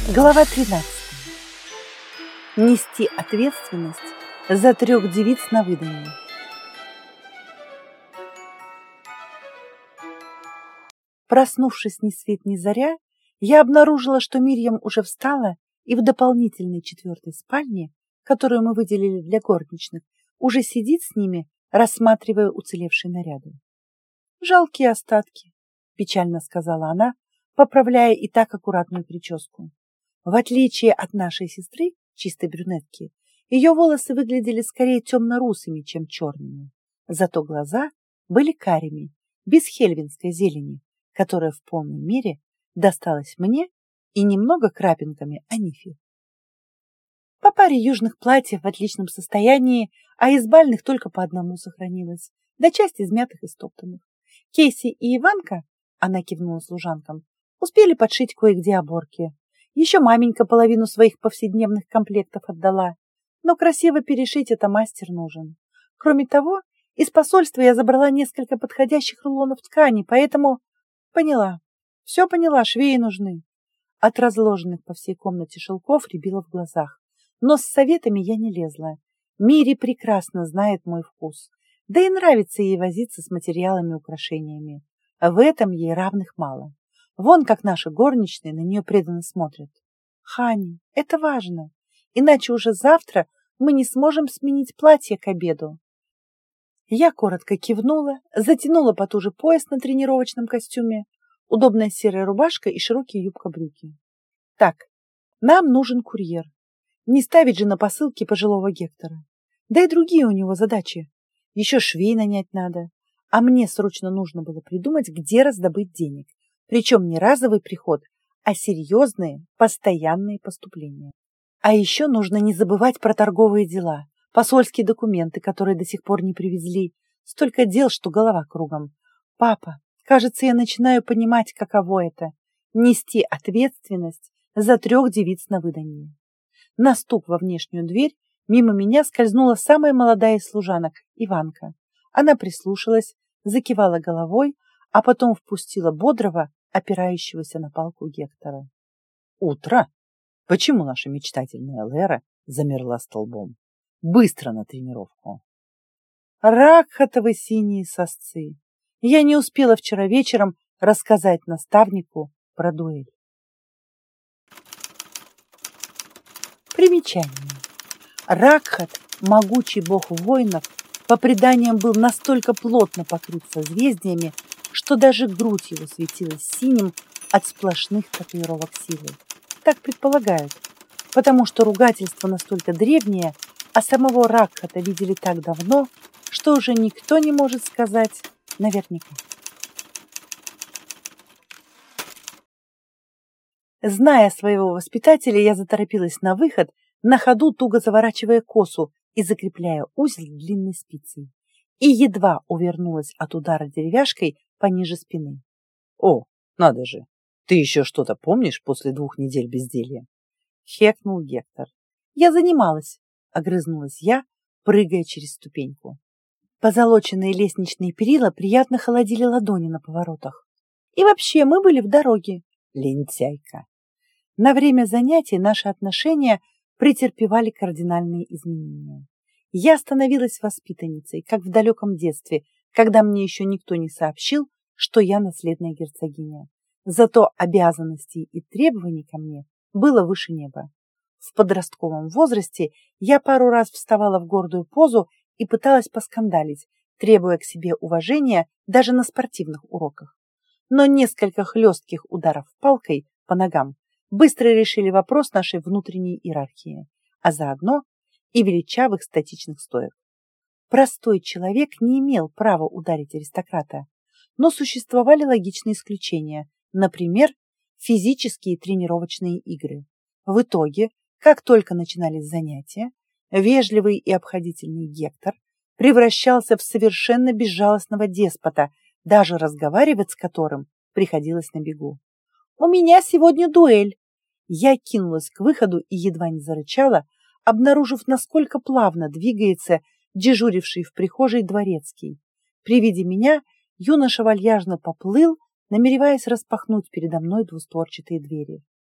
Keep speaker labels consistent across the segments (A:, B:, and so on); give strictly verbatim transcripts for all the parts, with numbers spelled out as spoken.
A: Глава тринадцатая. Нести ответственность за трех девиц на выданье. Проснувшись ни свет ни заря, я обнаружила, что Мирьям уже встала и в дополнительной четвертой спальне, которую мы выделили для горничных, уже сидит с ними, рассматривая уцелевшие наряды. «Жалкие остатки», — печально сказала она, поправляя и так аккуратную прическу. В отличие от нашей сестры, чистой брюнетки, ее волосы выглядели скорее темно-русыми, чем черными. Зато глаза были карими, без хельвинской зелени, которая в полной мере досталась мне и немного крапинками Анифе. По паре южных платьев в отличном состоянии, а из бальных только по одному сохранилось, да часть измятых и стоптанных. Кейси и Иванка, она кивнула служанкам, успели подшить кое-где оборки. Еще маменька половину своих повседневных комплектов отдала, но красиво перешить это мастер нужен. Кроме того, из посольства я забрала несколько подходящих рулонов ткани, поэтому поняла, все поняла, швеи нужны. От разложенных по всей комнате шелков рябило в глазах, но с советами я не лезла. Мири прекрасно знает мой вкус, да и нравится ей возиться с материалами и украшениями. В этом ей равных мало. Вон как наши горничные на нее преданно смотрят. Хани, это важно, иначе уже завтра мы не сможем сменить платье к обеду. Я коротко кивнула, затянула потуже пояс на тренировочном костюме, удобная серая рубашка и широкие юбка-брюки. Так, нам нужен курьер. Не ставить же на посылки пожилого Гектора. Да и другие у него задачи. Еще швей нанять надо. А мне срочно нужно было придумать, где раздобыть денег. Причем не разовый приход, а серьезные, постоянные поступления. А еще нужно не забывать про торговые дела, посольские документы, которые до сих пор не привезли. Столько дел, что голова кругом. Папа, кажется, я начинаю понимать, каково это – нести ответственность за трех девиц на выданье. На стук во внешнюю дверь мимо меня скользнула самая молодая из служанок – Иванка. Она прислушалась, закивала головой, а потом впустила бодрого, опирающегося на палку Гектора. «Утро! Почему наша мечтательная Лера замерла столбом? Быстро на тренировку!» Ракхатовы синие сосцы! Я не успела вчера вечером рассказать наставнику про дуэль. Примечание. Ракхат, могучий бог воинов, по преданиям был настолько плотно покрыт созвездиями, что даже грудь его светилась синим от сплошных татуировок силы. Так предполагают, потому что ругательство настолько древнее, а самого Ракхата видели так давно, что уже никто не может сказать наверняка. Зная своего воспитателя, я заторопилась на выход, на ходу туго заворачивая косу и закрепляя узел длинной спицей. И едва увернулась от удара деревяшкой пониже спины. «О, надо же! Ты еще что-то помнишь после двух недель безделья?» — хекнул Гектор. «Я занималась», — огрызнулась я, прыгая через ступеньку. Позолоченные лестничные перила приятно холодили ладони на поворотах. «И вообще, мы были в дороге». «Лентяйка!» На время занятий наши отношения претерпевали кардинальные изменения. Я становилась воспитанницей, как в далеком детстве, когда мне еще никто не сообщил, что я наследная герцогиня. Зато обязанностей и требований ко мне было выше неба. В подростковом возрасте я пару раз вставала в гордую позу и пыталась поскандалить, требуя к себе уважения даже на спортивных уроках. Но несколько хлестких ударов палкой по ногам быстро решили вопрос нашей внутренней иерархии, а заодно и величавых статичных стоек. Простой человек не имел права ударить аристократа, но существовали логичные исключения, например, физические тренировочные игры. В итоге, как только начинались занятия, вежливый и обходительный Гектор превращался в совершенно безжалостного деспота, даже разговаривать с которым приходилось на бегу. «У меня сегодня дуэль!» Я кинулась к выходу и едва не зарычала, обнаружив, насколько плавно двигается дежуривший в прихожей дворецкий. При виде меня юноша вальяжно поплыл, намереваясь распахнуть передо мной двустворчатые двери.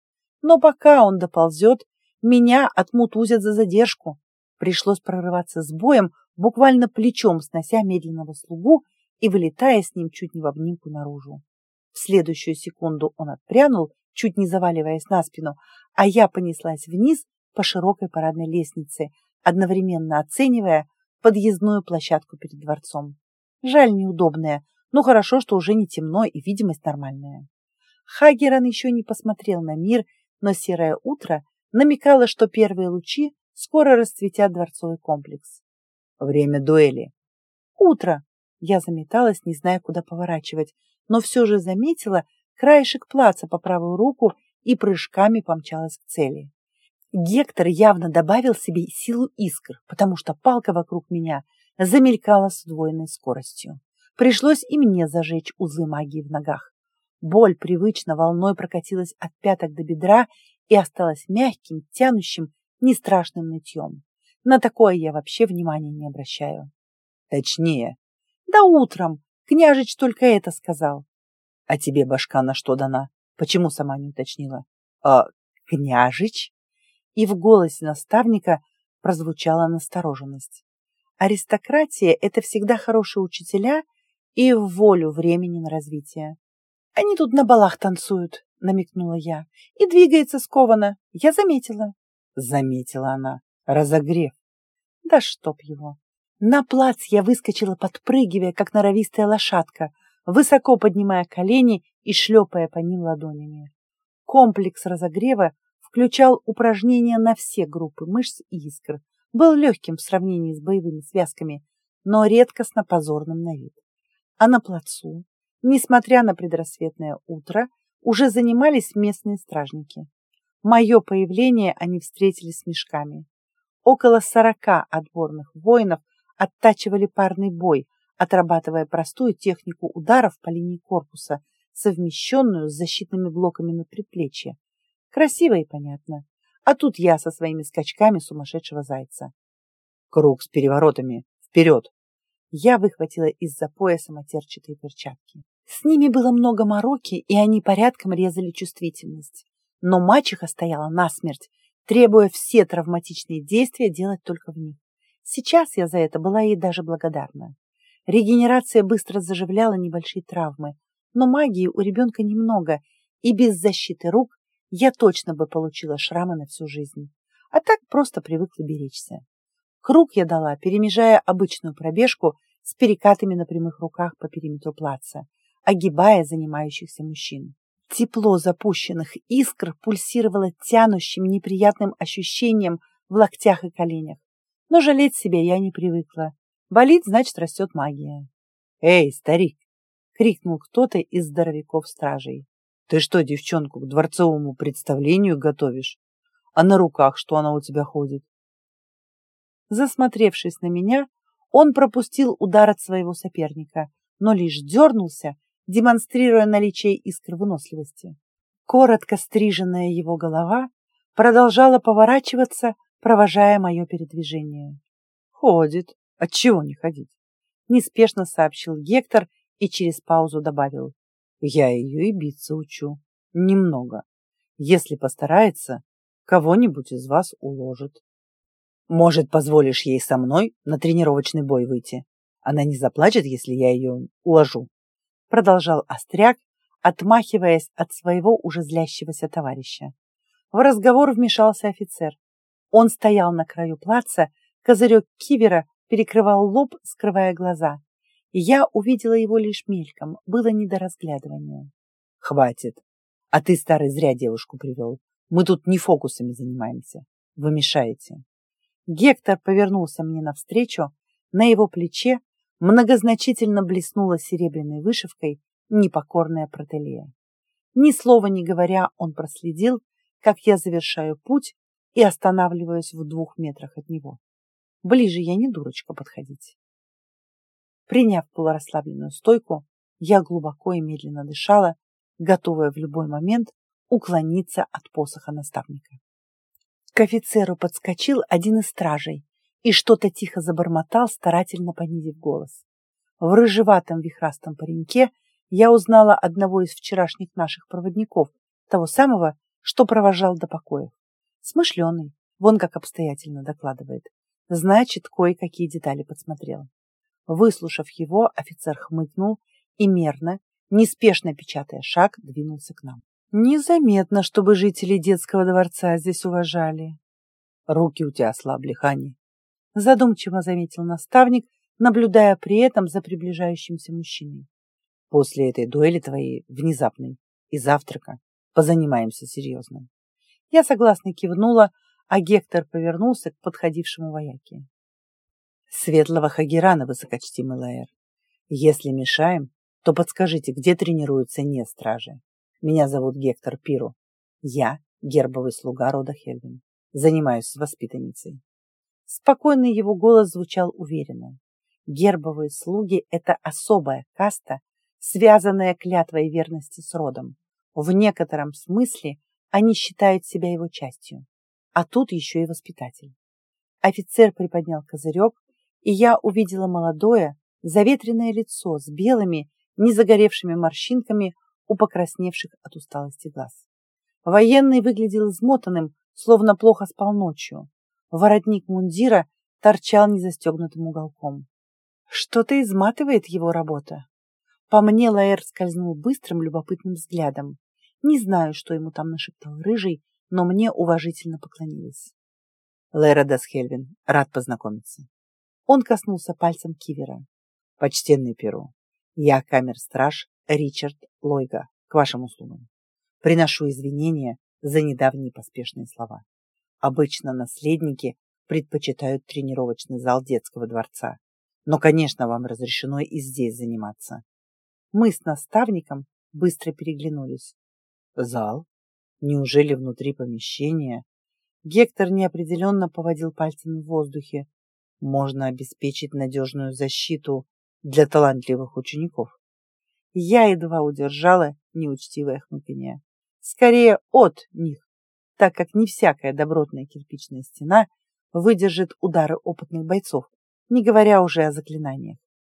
A: Но пока он доползет, меня отмутузят за задержку. Пришлось прорываться с боем, буквально плечом снося медленного слугу и вылетая с ним чуть не в обнимку наружу. В следующую секунду он отпрянул, чуть не заваливаясь на спину, а я понеслась вниз по широкой парадной лестнице, одновременно оценивая подъездную площадку перед дворцом. Жаль, неудобная, но хорошо, что уже не темно и видимость нормальная. Хагеран еще не посмотрел на мир, но серое утро намекало, что первые лучи скоро расцветят дворцовый комплекс. Время дуэли. Утро. Я заметалась, не зная, куда поворачивать, но все же заметила краешек плаца по правую руку и прыжками помчалась к цели. Гектор явно добавил себе силу искр, потому что палка вокруг меня замелькала с удвоенной скоростью. Пришлось и мне зажечь узлы магии в ногах. Боль привычно волной прокатилась от пяток до бедра и осталась мягким, тянущим, не страшным нытьем. На такое я вообще внимания не обращаю. Точнее, да утром. Княжич только это сказал. А тебе башка на что дана? Почему сама не уточнила? А княжич? И в голосе наставника прозвучала настороженность. Аристократия – это всегда хорошие учителя и в волю времени на развитие. Они тут на балах танцуют, намекнула я, и двигается скованно. Я заметила. Заметила она. Разогрев. Да чтоб его. На плац я выскочила, подпрыгивая, как норовистая лошадка, высоко поднимая колени и шлепая по ним ладонями. Комплекс разогрева включал упражнения на все группы мышц и искр, был легким в сравнении с боевыми связками, но редкостно позорным на вид. А на плацу, несмотря на предрассветное утро, уже занимались местные стражники. Мое появление они встретили с мешками. Около сорока отборных воинов оттачивали парный бой, отрабатывая простую технику ударов по линии корпуса, совмещенную с защитными блоками на предплечье. Красиво и понятно. А тут я со своими скачками сумасшедшего зайца. Круг с переворотами. Вперед! Я выхватила из-за пояса матерчатые перчатки. С ними было много мороки, и они порядком резали чувствительность. Но мачеха стояла насмерть, требуя все травматичные действия делать только в них. Сейчас я за это была ей даже благодарна. Регенерация быстро заживляла небольшие травмы, но магии у ребенка немного, и без защиты рук я точно бы получила шрамы на всю жизнь. А так просто привыкла беречься. Круг я дала, перемежая обычную пробежку с перекатами на прямых руках по периметру плаца, огибая занимающихся мужчин. Тепло запущенных искр пульсировало тянущим неприятным ощущением в локтях и коленях. Но жалеть себя я не привыкла. Болит, значит, растет магия. «Эй, старик!» — крикнул кто-то из здоровяков-стражей. «Ты что, девчонку к дворцовому представлению готовишь? А на руках что она у тебя ходит?» Засмотревшись на меня, он пропустил удар от своего соперника, но лишь дернулся, демонстрируя наличие искр выносливости. Коротко стриженная его голова продолжала поворачиваться, провожая мое передвижение. «Ходит. Отчего не ходить?» — неспешно сообщил Гектор и через паузу добавил. «Я ее и биться учу. Немного. Если постарается, кого-нибудь из вас уложит. Может, позволишь ей со мной на тренировочный бой выйти? Она не заплачет, если я ее уложу?» Продолжал Остряк, отмахиваясь от своего уже злящегося товарища. В разговор вмешался офицер. Он стоял на краю плаца, козырек кивера перекрывал лоб, скрывая глаза. Я увидела его лишь мельком, было не до разглядывания. «Хватит. А ты, старый, зря девушку привел. Мы тут не фокусами занимаемся. Вы мешаете». Гектор повернулся мне навстречу, на его плече многозначительно блеснула серебряной вышивкой непокорная протелея. Ни слова не говоря, он проследил, как я завершаю путь и останавливаюсь в двух метрах от него. Ближе я не дурочка подходить. Приняв полурасслабленную стойку, я глубоко и медленно дышала, готовая в любой момент уклониться от посоха наставника. К офицеру подскочил один из стражей и что-то тихо забормотал, старательно понизив голос. В рыжеватом вихрастом пареньке я узнала одного из вчерашних наших проводников, того самого, что провожал до покоев. Смышленый, вон как обстоятельно докладывает. Значит, кое-какие детали подсмотрел. Выслушав его, офицер хмыкнул и мерно, неспешно печатая шаг, двинулся к нам. Незаметно, чтобы жители детского дворца здесь уважали. Руки у тебя ослабли, Хани. Задумчиво заметил наставник, наблюдая при этом за приближающимся мужчиной. После этой дуэли твоей внезапной и завтрака позанимаемся серьезно. Я согласно кивнула, а Гектор повернулся к подходившему вояке. Светлого Хагерана, высокочтимый Лаэр. Если мешаем, то подскажите, где тренируются не стражи. Меня зовут Гектор Пиру. Я гербовый слуга рода Хельвин. Занимаюсь с воспитанницей. Спокойный его голос звучал уверенно. Гербовые слуги – это особая каста, связанная клятвой верности с родом. В некотором смысле они считают себя его частью. А тут еще и воспитатель. Офицер приподнял козырек, и я увидела молодое, заветренное лицо с белыми, незагоревшими морщинками у покрасневших от усталости глаз. Военный выглядел измотанным, словно плохо спал ночью. Воротник мундира торчал незастегнутым уголком. Что-то изматывает его работа. По мне Лаэр скользнул быстрым, любопытным взглядом. Не знаю, что ему там нашептал рыжий, но мне уважительно поклонились. Лаэр Дасхельвин, рад познакомиться. Он коснулся пальцем кивера. Почтенный Перу, я камер-страж Ричард Лойга, к вашим услугам. Приношу извинения за недавние поспешные слова. Обычно наследники предпочитают тренировочный зал детского дворца, но, конечно, вам разрешено и здесь заниматься. Мы с наставником быстро переглянулись. Зал? Неужели внутри помещения? Гектор неопределенно поводил пальцами в воздухе. Можно обеспечить надежную защиту для талантливых учеников. Я едва удержала неучтивое хмыканье. Скорее от них, так как не всякая добротная кирпичная стена выдержит удары опытных бойцов, не говоря уже о заклинаниях.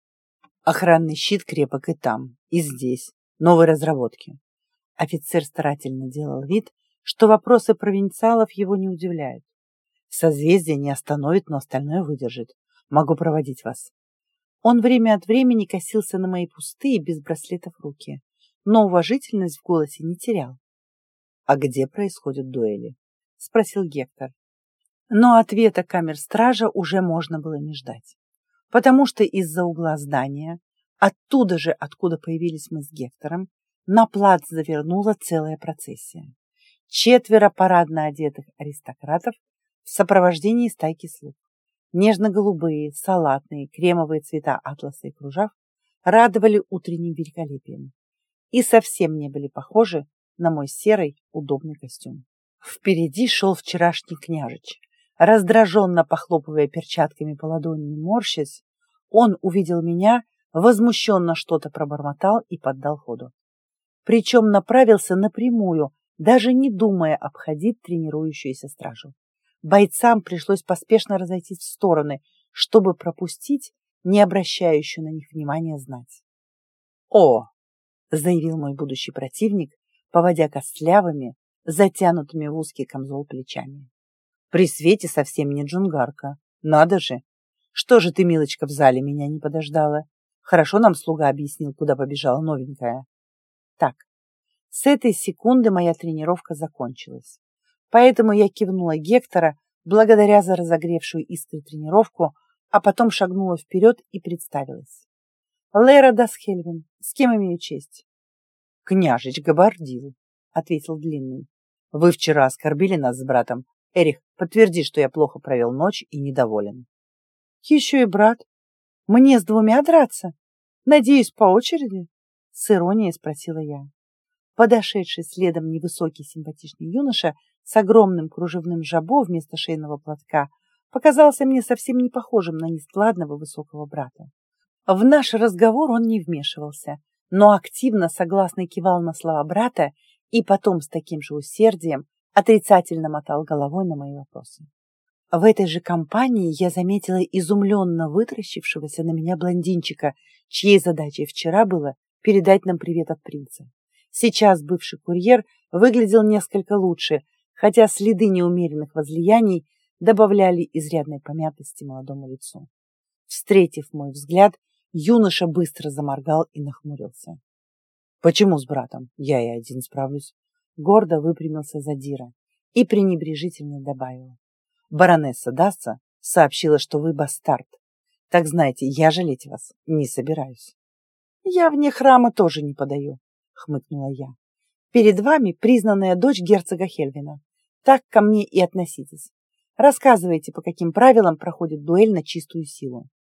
A: Охранный щит крепок и там, и здесь, новой разработки. Офицер старательно делал вид, что вопросы провинциалов его не удивляют. Созвездие не остановит, но остальное выдержит. Могу проводить вас. Он время от времени косился на мои пустые, без браслетов руки, но уважительность в голосе не терял. — А где происходят дуэли? — спросил Гектор. Но ответа камер-стража уже можно было не ждать, потому что из-за угла здания, оттуда же, откуда появились мы с Гектором, на плац завернула целая процессия. Четверо парадно одетых аристократов в сопровождении стайки слуг. Нежно-голубые, салатные, кремовые цвета атласа и кружев радовали утренним великолепием и совсем не были похожи на мой серый удобный костюм. Впереди шел вчерашний княжич. Раздраженно похлопывая перчатками по ладони и морщась, он увидел меня, возмущенно что-то пробормотал и поддал ходу. Причем направился напрямую, даже не думая обходить тренирующуюся стражу. Бойцам пришлось поспешно разойтись в стороны, чтобы пропустить не обращающую на них внимания знать. «О!» — заявил мой будущий противник, поводя костлявыми, затянутыми в узкий камзол плечами. «При свете совсем не джунгарка. Надо же! Что же ты, милочка, в зале меня не подождала? Хорошо нам слуга объяснил, куда побежала новенькая». Так, с этой секунды моя тренировка закончилась. Поэтому я кивнула Гектора, благодаря за разогревшую искры тренировку, а потом шагнула вперед и представилась. Лейра Дасхельвин, с кем имею честь? Княжич Габардил, ответил Длинный. Вы вчера оскорбили нас с братом. Эрих, подтверди, что я плохо провел ночь и недоволен. Еще и брат. Мне с двумя драться? Надеюсь, по очереди? С иронией спросила я. Подошедший следом невысокий симпатичный юноша с огромным кружевным жабо вместо шейного платка показался мне совсем не похожим на нескладного высокого брата. В наш разговор он не вмешивался, но активно согласно кивал на слова брата и потом с таким же усердием отрицательно мотал головой на мои вопросы. В этой же компании я заметила изумленно вытращившегося на меня блондинчика, чьей задачей вчера было передать нам привет от принца. Сейчас бывший курьер выглядел несколько лучше, хотя следы неумеренных возлияний добавляли изрядной помятости молодому лицу. Встретив мой взгляд, юноша быстро заморгал и нахмурился. «Почему с братом? Я и один справлюсь». Гордо выпрямился Задира и пренебрежительно добавил. «Баронесса Дасса сообщила, что вы бастард. Так знаете, я жалеть вас не собираюсь». «Я вне храма тоже не подаю», — хмыкнула я. «Перед вами признанная дочь герцога Хельвина. Так ко мне и относитесь. Рассказывайте, по каким правилам проходит дуэль на чистую силу».